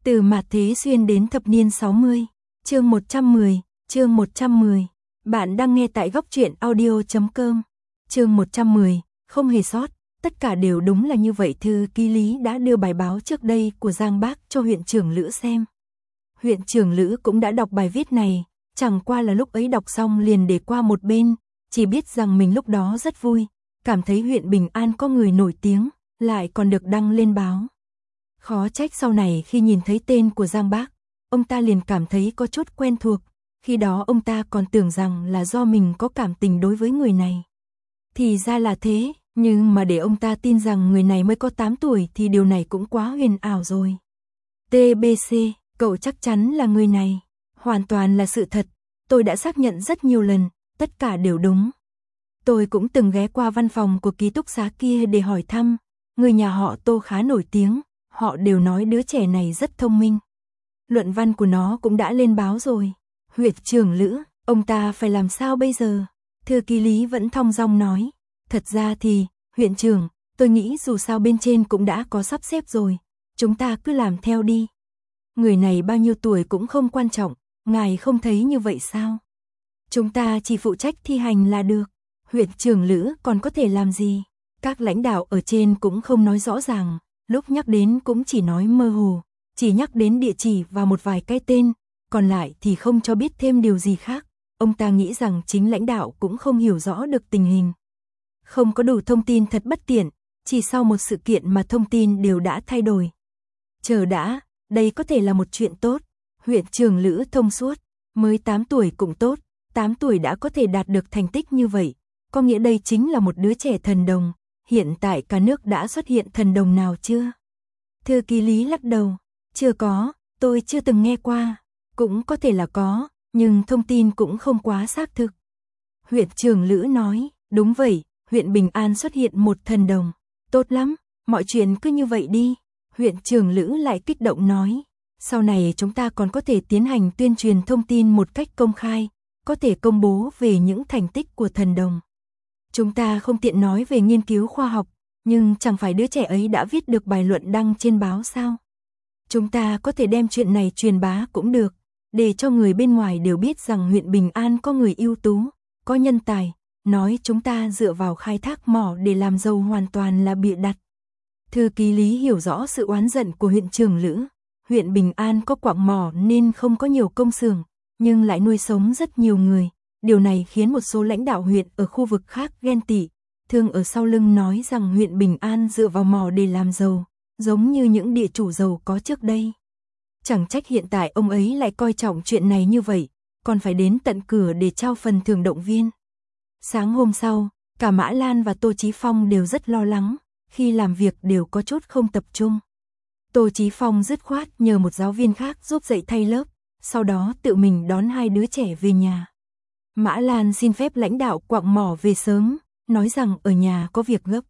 Từ mạt thế xuyên đến thập niên 60, chương 110. Bạn đang nghe tại góc truyện audio.com. Chương 110, không hề sót, tất cả đều đúng là như vậy. Thư ký Lý đã đưa bài báo trước đây của Giang Bác cho huyện trưởng Lữ xem. Huyện trưởng Lữ cũng đã đọc bài viết này, chẳng qua là lúc ấy đọc xong liền để qua một bên, chỉ biết rằng mình lúc đó rất vui, cảm thấy huyện Bình An có người nổi tiếng, lại còn được đăng lên báo. Khó trách sau này khi nhìn thấy tên của Giang Bác, ông ta liền cảm thấy có chút quen thuộc, khi đó ông ta còn tưởng rằng là do mình có cảm tình đối với người này. Thì ra là thế, nhưng mà để ông ta tin rằng người này mới có 8 tuổi thì điều này cũng quá huyền ảo rồi. TBC, cậu chắc chắn là người này. Hoàn toàn là sự thật, tôi đã xác nhận rất nhiều lần, tất cả đều đúng. Tôi cũng từng ghé qua văn phòng của ký túc xá kia để hỏi thăm, người nhà họ Tô khá nổi tiếng, họ đều nói đứa trẻ này rất thông minh. Luận văn của nó cũng đã lên báo rồi. Huyện trưởng Lữ, ông ta phải làm sao bây giờ? Thư ký Lý vẫn thong dong nói. Thật ra thì, huyện trưởng, tôi nghĩ dù sao bên trên cũng đã có sắp xếp rồi. Chúng ta cứ làm theo đi. Người này bao nhiêu tuổi cũng không quan trọng, ngài không thấy như vậy sao? Chúng ta chỉ phụ trách thi hành là được. Huyện trưởng Lữ còn có thể làm gì? Các lãnh đạo ở trên cũng không nói rõ ràng, lúc nhắc đến cũng chỉ nói mơ hồ, chỉ nhắc đến địa chỉ và một vài cái tên, còn lại thì không cho biết thêm điều gì khác. Ông ta nghĩ rằng chính lãnh đạo cũng không hiểu rõ được tình hình. Không có đủ thông tin thật bất tiện, chỉ sau một sự kiện mà thông tin đều đã thay đổi. Chờ đã, đây có thể là một chuyện tốt. Huyện trưởng Lữ thông suốt, mới 8 tuổi cũng tốt, 8 tuổi đã có thể đạt được thành tích như vậy, có nghĩa đây chính là một đứa trẻ thần đồng. Hiện tại cả nước đã xuất hiện thần đồng nào chưa? Thư ký Lý lắc đầu, chưa có, tôi chưa từng nghe qua, cũng có thể là có, nhưng thông tin cũng không quá xác thực. Huyện trưởng Lữ nói, đúng vậy, huyện Bình An xuất hiện một thần đồng, tốt lắm, mọi chuyện cứ như vậy đi. Huyện trưởng Lữ lại kích động nói, sau này chúng ta còn có thể tiến hành tuyên truyền thông tin một cách công khai, có thể công bố về những thành tích của thần đồng. Chúng ta không tiện nói về nghiên cứu khoa học, nhưng chẳng phải đứa trẻ ấy đã viết được bài luận đăng trên báo sao? Chúng ta có thể đem chuyện này truyền bá cũng được, để cho người bên ngoài đều biết rằng huyện Bình An có người ưu tú, có nhân tài, nói chúng ta dựa vào khai thác mỏ để làm giàu hoàn toàn là bịa đặt. Thư ký Lý hiểu rõ sự oán giận của huyện trưởng Lữ, huyện Bình An có quặng mỏ nên không có nhiều công xưởng, nhưng lại nuôi sống rất nhiều người. Điều này khiến một số lãnh đạo huyện ở khu vực khác ghen tị, thường ở sau lưng nói rằng huyện Bình An dựa vào mỏ để làm giàu, giống như những địa chủ giàu có trước đây. Chẳng trách hiện tại ông ấy lại coi trọng chuyện này như vậy, còn phải đến tận cửa để trao phần thưởng động viên. Sáng hôm sau, cả Mã Lan và Tô Chí Phong đều rất lo lắng, khi làm việc đều có chút không tập trung. Tô Chí Phong dứt khoát nhờ một giáo viên khác giúp dạy thay lớp, sau đó tự mình đón hai đứa trẻ về nhà. Mã Lan xin phép lãnh đạo quặng mỏ về sớm, nói rằng ở nhà có việc gấp.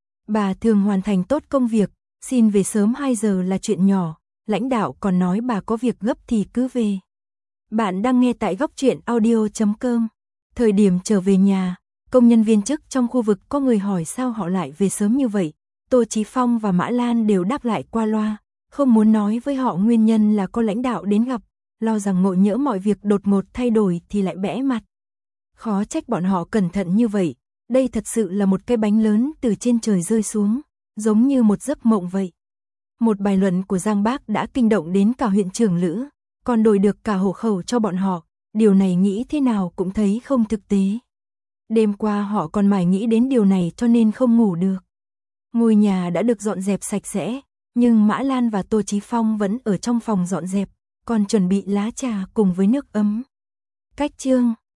Bà thường hoàn thành tốt công việc, xin về sớm 2 giờ là chuyện nhỏ, lãnh đạo còn nói bà có việc gấp thì cứ về. Bạn đang nghe tại góc truyện audio.com. Thời điểm trở về nhà, công nhân viên chức trong khu vực có người hỏi sao họ lại về sớm như vậy. Tô Chí Phong và Mã Lan đều đáp lại qua loa, không muốn nói với họ nguyên nhân là có lãnh đạo đến gặp, lo rằng ngộ nhỡ mọi việc đột ngột thay đổi thì lại bẽ mặt. Khó trách bọn họ cẩn thận như vậy, đây thật sự là một cái bánh lớn từ trên trời rơi xuống, giống như một giấc mộng vậy. Một bài luận của Giang Bác đã kinh động đến cả huyện trưởng Lữ, còn đổi được cả hộ khẩu cho bọn họ, điều này nghĩ thế nào cũng thấy không thực tế. Đêm qua họ còn mải nghĩ đến điều này cho nên không ngủ được. Ngôi nhà đã được dọn dẹp sạch sẽ, nhưng Mã Lan và Tô Chí Phong vẫn ở trong phòng dọn dẹp, còn chuẩn bị lá trà cùng với nước ấm. Cách chương